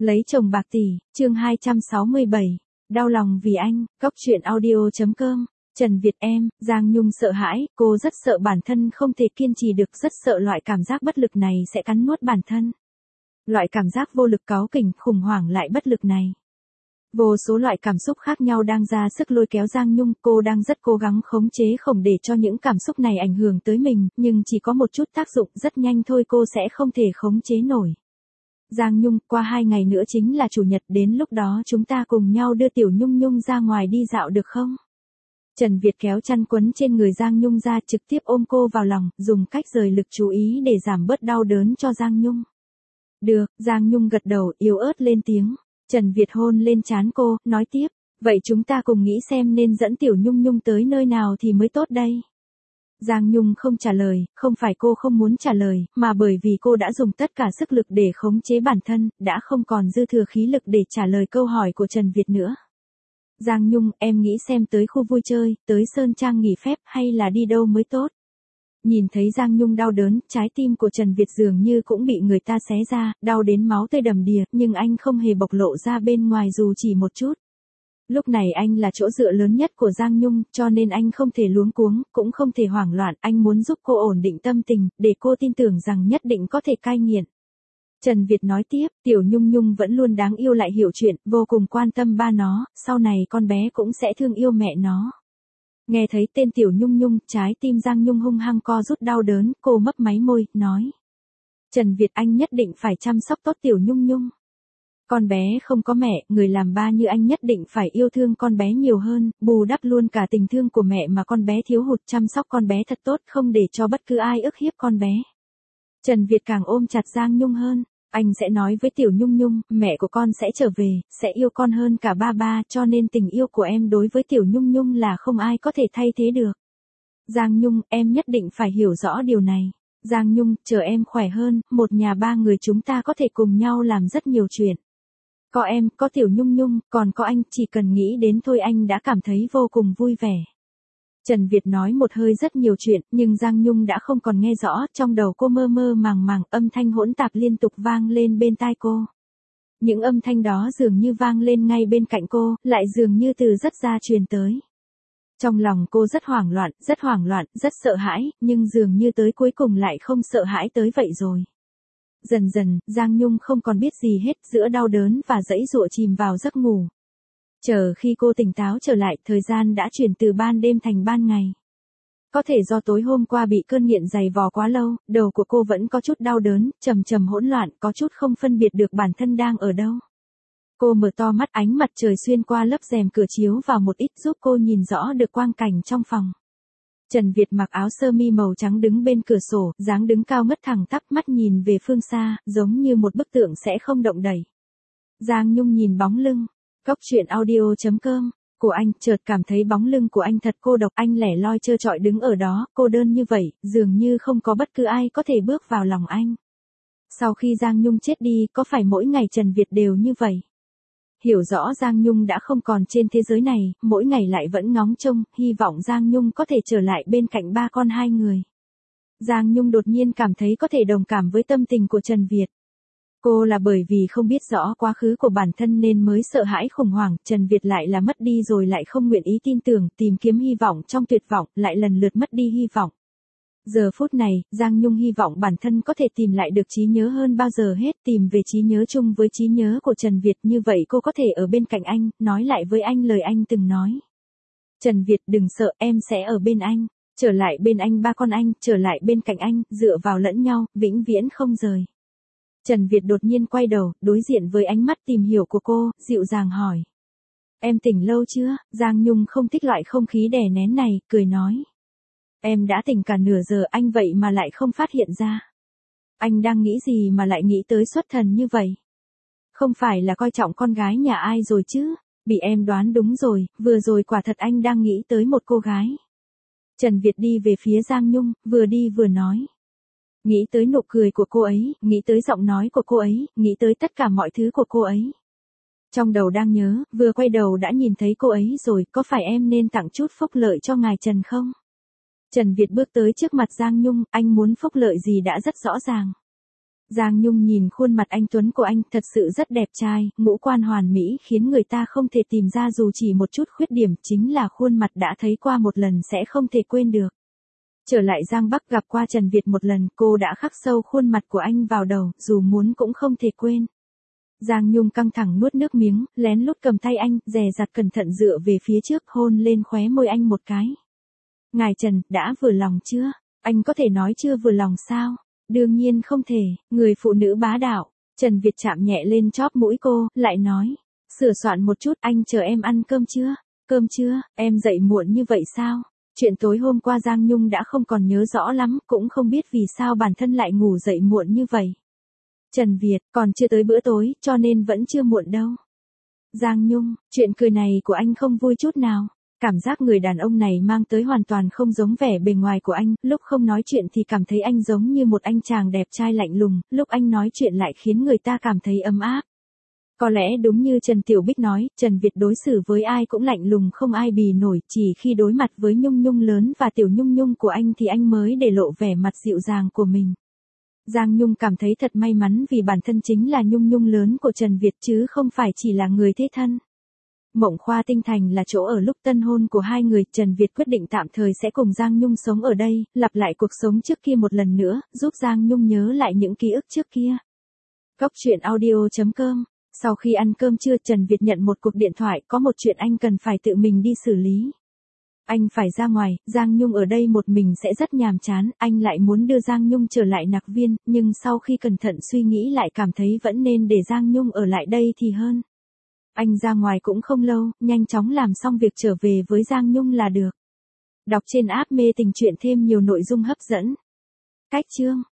Lấy chồng bạc tỷ, chương 267. Đau lòng vì anh, Cóc truyện audio.com. Trần Việt em, Giang Nhung sợ hãi, cô rất sợ bản thân không thể kiên trì được, rất sợ loại cảm giác bất lực này sẽ cắn nuốt bản thân. Loại cảm giác vô lực cáu kỉnh, khủng hoảng lại bất lực này. Vô số loại cảm xúc khác nhau đang ra sức lôi kéo Giang Nhung, cô đang rất cố gắng khống chế không để cho những cảm xúc này ảnh hưởng tới mình, nhưng chỉ có một chút tác dụng, rất nhanh thôi cô sẽ không thể khống chế nổi. Giang Nhung, qua 2 ngày nữa chính là chủ nhật, đến lúc đó chúng ta cùng nhau đưa Tiểu Nhung Nhung ra ngoài đi dạo được không? Trần Việt kéo chăn quấn trên người Giang Nhung ra, trực tiếp ôm cô vào lòng, dùng cách rời lực chú ý để giảm bớt đau đớn cho Giang Nhung. Được, Giang Nhung gật đầu, yếu ớt lên tiếng. Trần Việt hôn lên trán cô, nói tiếp, vậy chúng ta cùng nghĩ xem nên dẫn Tiểu Nhung Nhung tới nơi nào thì mới tốt đây. Giang Nhung không trả lời, không phải cô không muốn trả lời, mà bởi vì cô đã dùng tất cả sức lực để khống chế bản thân, đã không còn dư thừa khí lực để trả lời câu hỏi của Trần Việt nữa. Giang Nhung, em nghĩ xem tới khu vui chơi, tới Sơn Trang nghỉ phép hay là đi đâu mới tốt. Nhìn thấy Giang Nhung đau đớn, trái tim của Trần Việt dường như cũng bị người ta xé ra, đau đến máu tươi đầm đìa, nhưng anh không hề bộc lộ ra bên ngoài dù chỉ một chút. Lúc này anh là chỗ dựa lớn nhất của Giang Nhung, cho nên anh không thể luống cuống, cũng không thể hoảng loạn, anh muốn giúp cô ổn định tâm tình, để cô tin tưởng rằng nhất định có thể cai nghiện. Trần Việt nói tiếp, Tiểu Nhung Nhung vẫn luôn đáng yêu lại hiểu chuyện, vô cùng quan tâm ba nó, sau này con bé cũng sẽ thương yêu mẹ nó. Nghe thấy tên Tiểu Nhung Nhung, trái tim Giang Nhung hung hăng co rút đau đớn, cô mấp máy môi, nói. Trần Việt, anh nhất định phải chăm sóc tốt Tiểu Nhung Nhung. Con bé không có mẹ, người làm ba như anh nhất định phải yêu thương con bé nhiều hơn, bù đắp luôn cả tình thương của mẹ mà con bé thiếu hụt, chăm sóc con bé thật tốt, không để cho bất cứ ai ức hiếp con bé. Trần Việt càng ôm chặt Giang Nhung hơn. Anh sẽ nói với Tiểu Nhung Nhung, mẹ của con sẽ trở về, sẽ yêu con hơn cả ba, cho nên tình yêu của em đối với Tiểu Nhung Nhung là không ai có thể thay thế được. Giang Nhung, em nhất định phải hiểu rõ điều này. Giang Nhung, chờ em khỏe hơn, một nhà 3 người chúng ta có thể cùng nhau làm rất nhiều chuyện. Có em, có Tiểu Nhung Nhung, còn có anh, chỉ cần nghĩ đến thôi anh đã cảm thấy vô cùng vui vẻ. Trần Việt nói một hơi rất nhiều chuyện, nhưng Giang Nhung đã không còn nghe rõ, trong đầu cô mơ mơ màng màng, âm thanh hỗn tạp liên tục vang lên bên tai cô. Những âm thanh đó dường như vang lên ngay bên cạnh cô, lại dường như từ rất xa truyền tới. Trong lòng cô rất hoảng loạn, rất sợ hãi, nhưng dường như tới cuối cùng lại không sợ hãi tới vậy rồi. Dần dần, Giang Nhung không còn biết gì hết, giữa đau đớn và giãy giụa chìm vào giấc ngủ. Chờ khi cô tỉnh táo trở lại, thời gian đã chuyển từ ban đêm thành ban ngày. Có thể do tối hôm qua bị cơn nghiện dày vò quá lâu, đầu của cô vẫn có chút đau đớn, trầm hỗn loạn, có chút không phân biệt được bản thân đang ở đâu. Cô mở to mắt, ánh mặt trời xuyên qua lớp rèm cửa chiếu vào một ít giúp cô nhìn rõ được quang cảnh trong phòng. Trần Việt mặc áo sơ mi màu trắng đứng bên cửa sổ, dáng đứng cao ngất thẳng tắp, mắt nhìn về phương xa, giống như một bức tượng sẽ không động đậy. Giang Nhung nhìn bóng lưng. Cóc truyện audio.com của anh, chợt cảm thấy bóng lưng của anh thật cô độc, anh lẻ loi trơ trọi đứng ở đó, cô đơn như vậy, dường như không có bất cứ ai có thể bước vào lòng anh. Sau khi Giang Nhung chết đi, có phải mỗi ngày Trần Việt đều như vậy? Hiểu rõ Giang Nhung đã không còn trên thế giới này, mỗi ngày lại vẫn ngóng trông, hy vọng Giang Nhung có thể trở lại bên cạnh ba con hai người. Giang Nhung đột nhiên cảm thấy có thể đồng cảm với tâm tình của Trần Việt. Cô là bởi vì không biết rõ quá khứ của bản thân nên mới sợ hãi khủng hoảng, Trần Việt lại là mất đi rồi lại không nguyện ý tin tưởng, tìm kiếm hy vọng trong tuyệt vọng, lại lần lượt mất đi hy vọng. Giờ phút này, Giang Nhung hy vọng bản thân có thể tìm lại được trí nhớ hơn bao giờ hết, tìm về trí nhớ chung với trí nhớ của Trần Việt, như vậy cô có thể ở bên cạnh anh, nói lại với anh lời anh từng nói. Trần Việt, đừng sợ, em sẽ ở bên anh, trở lại bên anh, ba con anh, trở lại bên cạnh anh, dựa vào lẫn nhau, vĩnh viễn không rời. Trần Việt đột nhiên quay đầu, đối diện với ánh mắt tìm hiểu của cô, dịu dàng hỏi. Em tỉnh lâu chưa? Giang Nhung không thích loại không khí đè nén này, cười nói. Em đã tỉnh cả nửa giờ, anh vậy mà lại không phát hiện ra. Anh đang nghĩ gì mà lại nghĩ tới xuất thần như vậy? Không phải là coi trọng con gái nhà ai rồi chứ? Bị em đoán đúng rồi, vừa rồi quả thật anh đang nghĩ tới một cô gái. Trần Việt đi về phía Giang Nhung, vừa đi vừa nói. Nghĩ tới nụ cười của cô ấy, nghĩ tới giọng nói của cô ấy, nghĩ tới tất cả mọi thứ của cô ấy. Trong đầu đang nhớ, vừa quay đầu đã nhìn thấy cô ấy rồi, có phải em nên tặng chút phúc lợi cho ngài Trần không? Trần Việt bước tới trước mặt Giang Nhung, anh muốn phúc lợi gì đã rất rõ ràng. Giang Nhung nhìn khuôn mặt anh tuấn của anh, thật sự rất đẹp trai, ngũ quan hoàn mỹ khiến người ta không thể tìm ra dù chỉ một chút khuyết điểm, chính là khuôn mặt đã thấy qua một lần sẽ không thể quên được. Trở lại Giang Bắc gặp qua Trần Việt một lần, cô đã khắc sâu khuôn mặt của anh vào đầu, dù muốn cũng không thể quên. Giang Nhung căng thẳng nuốt nước miếng, lén lút cầm tay anh, dè dặt cẩn thận dựa về phía trước, hôn lên khóe môi anh một cái. Ngài Trần, đã vừa lòng chưa? Anh có thể nói chưa vừa lòng sao? Đương nhiên không thể, người phụ nữ bá đạo. Trần Việt chạm nhẹ lên chóp mũi cô, lại nói. Sửa soạn một chút, anh chờ em ăn cơm chưa? Cơm chưa, em dậy muộn như vậy sao? Chuyện tối hôm qua Giang Nhung đã không còn nhớ rõ lắm, cũng không biết vì sao bản thân lại ngủ dậy muộn như vậy. Trần Việt, còn chưa tới bữa tối, cho nên vẫn chưa muộn đâu. Giang Nhung, chuyện cười này của anh không vui chút nào. Cảm giác người đàn ông này mang tới hoàn toàn không giống vẻ bề ngoài của anh, lúc không nói chuyện thì cảm thấy anh giống như một anh chàng đẹp trai lạnh lùng, lúc anh nói chuyện lại khiến người ta cảm thấy ấm áp. Có lẽ đúng như Trần Tiểu Bích nói, Trần Việt đối xử với ai cũng lạnh lùng không ai bì nổi, chỉ khi đối mặt với Nhung Nhung lớn và Tiểu Nhung Nhung của anh thì anh mới để lộ vẻ mặt dịu dàng của mình. Giang Nhung cảm thấy thật may mắn vì bản thân chính là Nhung Nhung lớn của Trần Việt chứ không phải chỉ là người thế thân. Mộng Khoa Tinh Thành là chỗ ở lúc tân hôn của hai người, Trần Việt quyết định tạm thời sẽ cùng Giang Nhung sống ở đây, lặp lại cuộc sống trước kia một lần nữa, giúp Giang Nhung nhớ lại những ký ức trước kia. Cốc truyện audio.com. Sau khi ăn cơm trưa, Trần Việt nhận một cuộc điện thoại, có một chuyện anh cần phải tự mình đi xử lý. Anh phải ra ngoài, Giang Nhung ở đây một mình sẽ rất nhàm chán, anh lại muốn đưa Giang Nhung trở lại Nạc Viên, nhưng sau khi cẩn thận suy nghĩ lại cảm thấy vẫn nên để Giang Nhung ở lại đây thì hơn. Anh ra ngoài cũng không lâu, nhanh chóng làm xong việc trở về với Giang Nhung là được. Đọc trên app Mê Tình Truyện thêm nhiều nội dung hấp dẫn. Cách chương